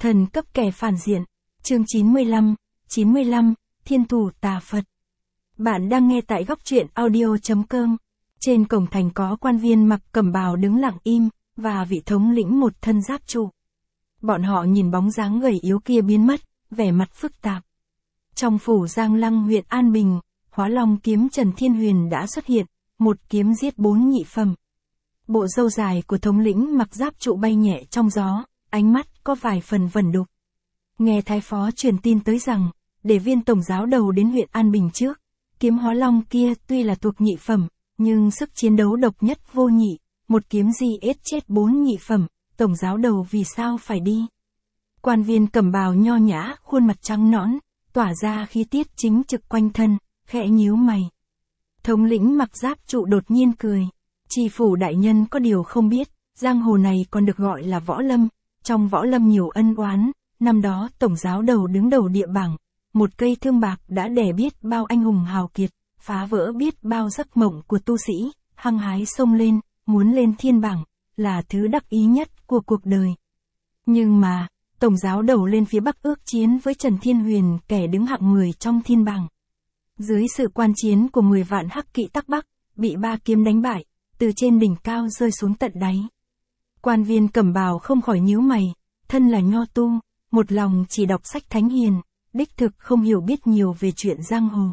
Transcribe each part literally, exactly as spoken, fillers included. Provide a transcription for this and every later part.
Thần cấp kẻ phản diện. Chương chín mươi lăm, chín mươi lăm, Thiên thủ tà Phật. Bạn đang nghe tại góc truyện audio chấm com. Trên cổng thành có quan viên mặc cẩm bào đứng lặng im, và vị thống lĩnh một thân giáp trụ. Bọn họ nhìn bóng dáng gầy yếu kia biến mất, vẻ mặt phức tạp. Trong phủ Giang Lăng huyện An Bình, Hóa Long kiếm Trần Thiên Huyền đã xuất hiện, một kiếm giết bốn nhị phẩm. Bộ râu dài của thống lĩnh mặc giáp trụ bay nhẹ trong gió, ánh mắt có vài phần vẩn đục. Nghe thái phó truyền tin tới rằng, để viên tổng giáo đầu đến huyện An Bình trước, kiếm Hóa Long kia tuy là thuộc nhị phẩm, nhưng sức chiến đấu độc nhất vô nhị, một kiếm giết chết bốn nhị phẩm, tổng giáo đầu vì sao phải đi. Quan viên cẩm bào nho nhã, khuôn mặt trắng nõn, tỏa ra khí tiết chính trực quanh thân, khẽ nhíu mày. Thống lĩnh mặc giáp trụ đột nhiên cười. Tri phủ đại nhân có điều không biết, giang hồ này còn được gọi là võ lâm, trong võ lâm nhiều ân oán, năm đó tổng giáo đầu đứng đầu địa bảng, một cây thương bạc đã đè biết bao anh hùng hào kiệt, phá vỡ biết bao giấc mộng của tu sĩ, hăng hái xông lên, muốn lên thiên bảng, là thứ đắc ý nhất của cuộc đời. Nhưng mà, tổng giáo đầu lên phía Bắc ước chiến với Trần Thiên Huyền, kẻ đứng hạng mười trong thiên bảng. Dưới sự quan chiến của mười vạn hắc kỵ Tắc Bắc, bị ba kiếm đánh bại, từ trên đỉnh cao rơi xuống tận đáy. Quan viên cẩm bào không khỏi nhíu mày, thân là nho tu, một lòng chỉ đọc sách thánh hiền, đích thực không hiểu biết nhiều về chuyện giang hồ.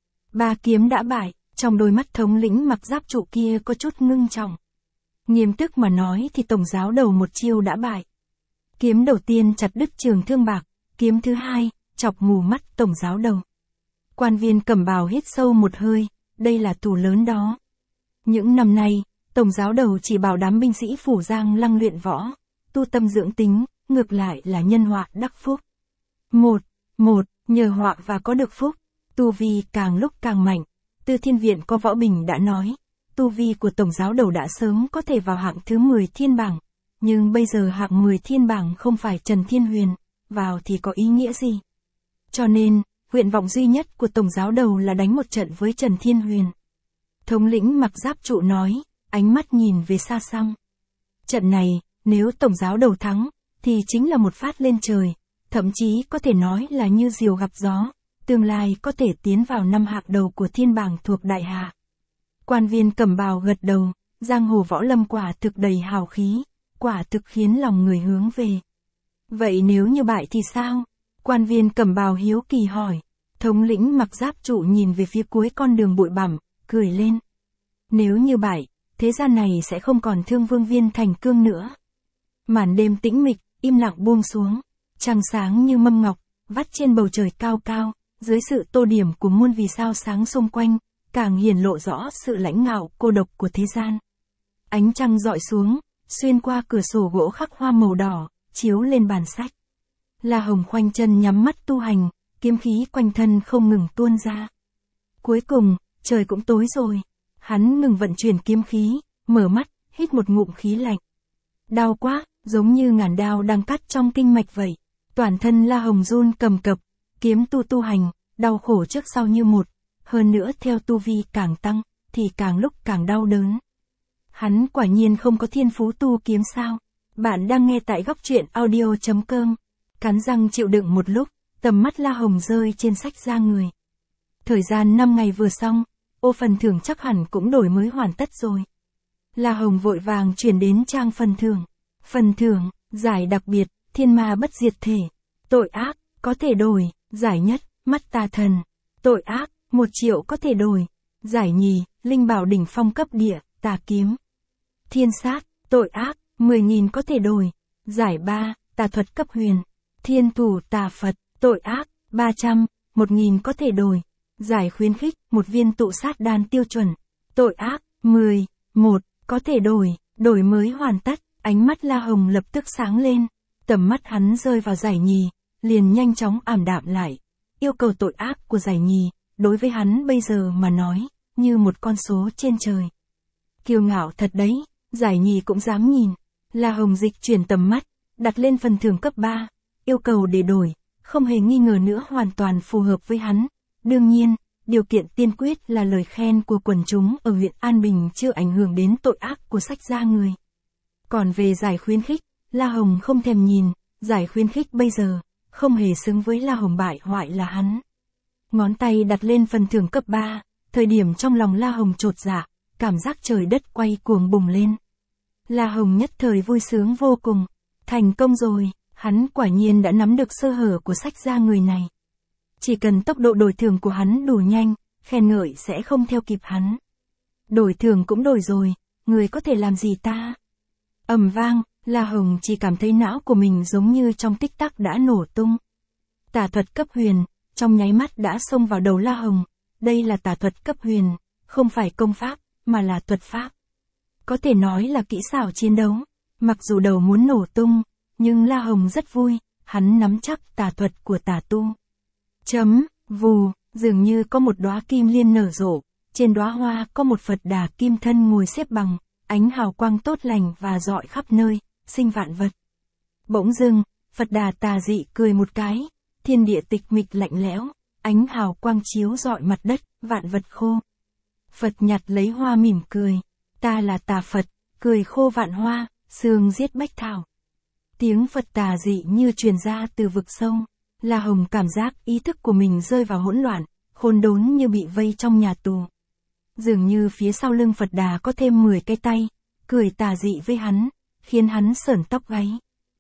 Ba kiếm đã bại, trong đôi mắt thống lĩnh mặc giáp trụ kia có chút ngưng trọng. Nghiêm túc mà nói thì tổng giáo đầu một chiêu đã bại. Kiếm đầu tiên chặt đứt trường thương bạc, kiếm thứ hai, chọc mù mắt tổng giáo đầu. Quan viên cẩm bào hít sâu một hơi, đây là thù lớn đó. Những năm nay, tổng giáo đầu chỉ bảo đám binh sĩ phủ Giang Lăng luyện võ, tu tâm dưỡng tính, ngược lại là nhân họa đắc phúc. Một, một, nhờ họa và có được phúc, tu vi càng lúc càng mạnh. Từ Thiên Viện có Võ Bình đã nói, tu vi của tổng giáo đầu đã sớm có thể vào hạng thứ mười thiên bảng, nhưng bây giờ hạng mười thiên bảng không phải Trần Thiên Huyền, vào thì có ý nghĩa gì? Cho nên, nguyện vọng duy nhất của tổng giáo đầu là đánh một trận với Trần Thiên Huyền. Thống lĩnh mặc giáp trụ nói, ánh mắt nhìn về xa xăm. Trận này, nếu tổng giáo đầu thắng, thì chính là một phát lên trời, thậm chí có thể nói là như diều gặp gió, tương lai có thể tiến vào năm hạng đầu của thiên bảng thuộc đại hạ. Quan viên cẩm bào gật đầu, giang hồ võ lâm quả thực đầy hào khí, quả thực khiến lòng người hướng về. Vậy nếu như bại thì sao? Quan viên cẩm bào hiếu kỳ hỏi. Thống lĩnh mặc giáp trụ nhìn về phía cuối con đường bụi bặm, cười lên. Nếu như bại, thế gian này sẽ không còn Thương Vương Viên Thành Cương nữa. Màn đêm tĩnh mịch, im lặng buông xuống, trăng sáng như mâm ngọc, vắt trên bầu trời cao cao, dưới sự tô điểm của muôn vì sao sáng xung quanh, càng hiển lộ rõ sự lãnh ngạo cô độc của thế gian. Ánh trăng rọi xuống, xuyên qua cửa sổ gỗ khắc hoa màu đỏ, chiếu lên bàn sách. La Hồng khoanh chân nhắm mắt tu hành, kiếm khí quanh thân không ngừng tuôn ra. Cuối cùng, trời cũng tối rồi. Hắn ngừng vận chuyển kiếm khí, mở mắt, hít một ngụm khí lạnh. Đau quá, giống như ngàn đao đang cắt trong kinh mạch vậy. Toàn thân La Hồng run cầm cập, kiếm tu tu hành, đau khổ trước sau như một. Hơn nữa theo tu vi càng tăng, thì càng lúc càng đau đớn. Hắn quả nhiên không có thiên phú tu kiếm sao. Bạn đang nghe tại góc truyện audio chấm com. Cắn răng chịu đựng một lúc, tầm mắt La Hồng rơi trên sách ra người. Thời gian năm ngày vừa xong, ô phần thưởng chắc hẳn cũng đổi mới hoàn tất rồi. La Hồng vội vàng chuyển đến trang phần thưởng. Phần thưởng, giải đặc biệt, thiên ma bất diệt thể. Tội ác, có thể đổi. Giải nhất, mắt tà thần. Tội ác, một triệu có thể đổi. Giải nhì, linh bảo đỉnh phong cấp địa, tà kiếm. Thiên sát, tội ác, mười nghìn có thể đổi. Giải ba, tà thuật cấp huyền. Thiên thủ tà Phật, tội ác, ba trăm, một nghìn có thể đổi. Giải khuyến khích, một viên tụ sát đan tiêu chuẩn. Tội ác, mười, một, có thể đổi, đổi mới hoàn tất. Ánh mắt La Hồng lập tức sáng lên. Tầm mắt hắn rơi vào giải nhì, liền nhanh chóng ảm đạm lại. Yêu cầu tội ác của giải nhì, đối với hắn bây giờ mà nói, như một con số trên trời. Kiêu ngạo thật đấy, giải nhì cũng dám nhìn. La Hồng dịch chuyển tầm mắt, đặt lên phần thưởng cấp ba. Yêu cầu để đổi, không hề nghi ngờ nữa hoàn toàn phù hợp với hắn. Đương nhiên, điều kiện tiên quyết là lời khen của quần chúng ở huyện An Bình chưa ảnh hưởng đến tội ác của sách gia người. Còn về giải khuyến khích, La Hồng không thèm nhìn, giải khuyến khích bây giờ, không hề xứng với La Hồng bại hoại là hắn. Ngón tay đặt lên phần thưởng cấp ba, thời điểm trong lòng La Hồng chột dạ, cảm giác trời đất quay cuồng bùng lên. La Hồng nhất thời vui sướng vô cùng, thành công rồi, hắn quả nhiên đã nắm được sơ hở của sách gia người này. Chỉ cần tốc độ đổi thưởng của hắn đủ nhanh, khen ngợi sẽ không theo kịp hắn. Đổi thưởng cũng đổi rồi, người có thể làm gì ta? Ầm vang, La Hồng chỉ cảm thấy não của mình giống như trong tích tắc đã nổ tung. Tà thuật cấp huyền, trong nháy mắt đã xông vào đầu La Hồng, đây là tà thuật cấp huyền, không phải công pháp, mà là thuật pháp. Có thể nói là kỹ xảo chiến đấu, mặc dù đầu muốn nổ tung, nhưng La Hồng rất vui, hắn nắm chắc tà thuật của tà tu. Chấm, vù, dường như có một đóa kim liên nở rộ, trên đóa hoa có một Phật Đà kim thân ngồi xếp bằng, ánh hào quang tốt lành và rọi khắp nơi, sinh vạn vật. Bỗng dưng, Phật Đà tà dị cười một cái, thiên địa tịch mịch lạnh lẽo, ánh hào quang chiếu rọi mặt đất, vạn vật khô. Phật nhặt lấy hoa mỉm cười, ta là tà Phật, cười khô vạn hoa, xương giết bách thảo. Tiếng Phật tà dị như truyền ra từ vực sâu, La Hồng cảm giác ý thức của mình rơi vào hỗn loạn, khôn đốn như bị vây trong nhà tù. Dường như phía sau lưng Phật Đà có thêm mười cái tay, cười tà dị với hắn, khiến hắn sởn tóc gáy.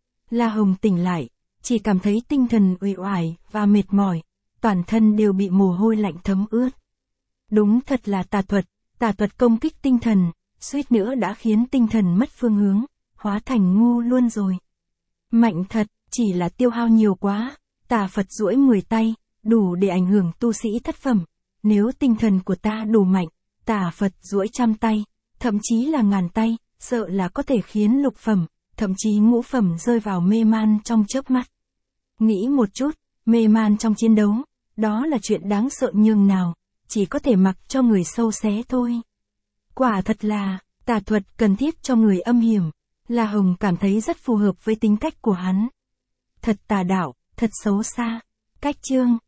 La Hồng tỉnh lại, chỉ cảm thấy tinh thần uể oải và mệt mỏi, toàn thân đều bị mồ hôi lạnh thấm ướt. Đúng thật là tà thuật, tà thuật công kích tinh thần, suýt nữa đã khiến tinh thần mất phương hướng, hóa thành ngu luôn rồi. Mạnh thật, chỉ là tiêu hao nhiều quá, tà Phật duỗi mười tay, đủ để ảnh hưởng tu sĩ thất phẩm. Nếu tinh thần của ta đủ mạnh, tà Phật duỗi trăm tay, thậm chí là ngàn tay, sợ là có thể khiến lục phẩm, thậm chí ngũ phẩm rơi vào mê man trong chớp mắt. Nghĩ một chút, mê man trong chiến đấu, đó là chuyện đáng sợ nhường nào, chỉ có thể mặc cho người sâu xé thôi. Quả thật là, tà thuật cần thiết cho người âm hiểm, La Hồng cảm thấy rất phù hợp với tính cách của hắn. Thật tà đạo, thật xấu xa. Cách chương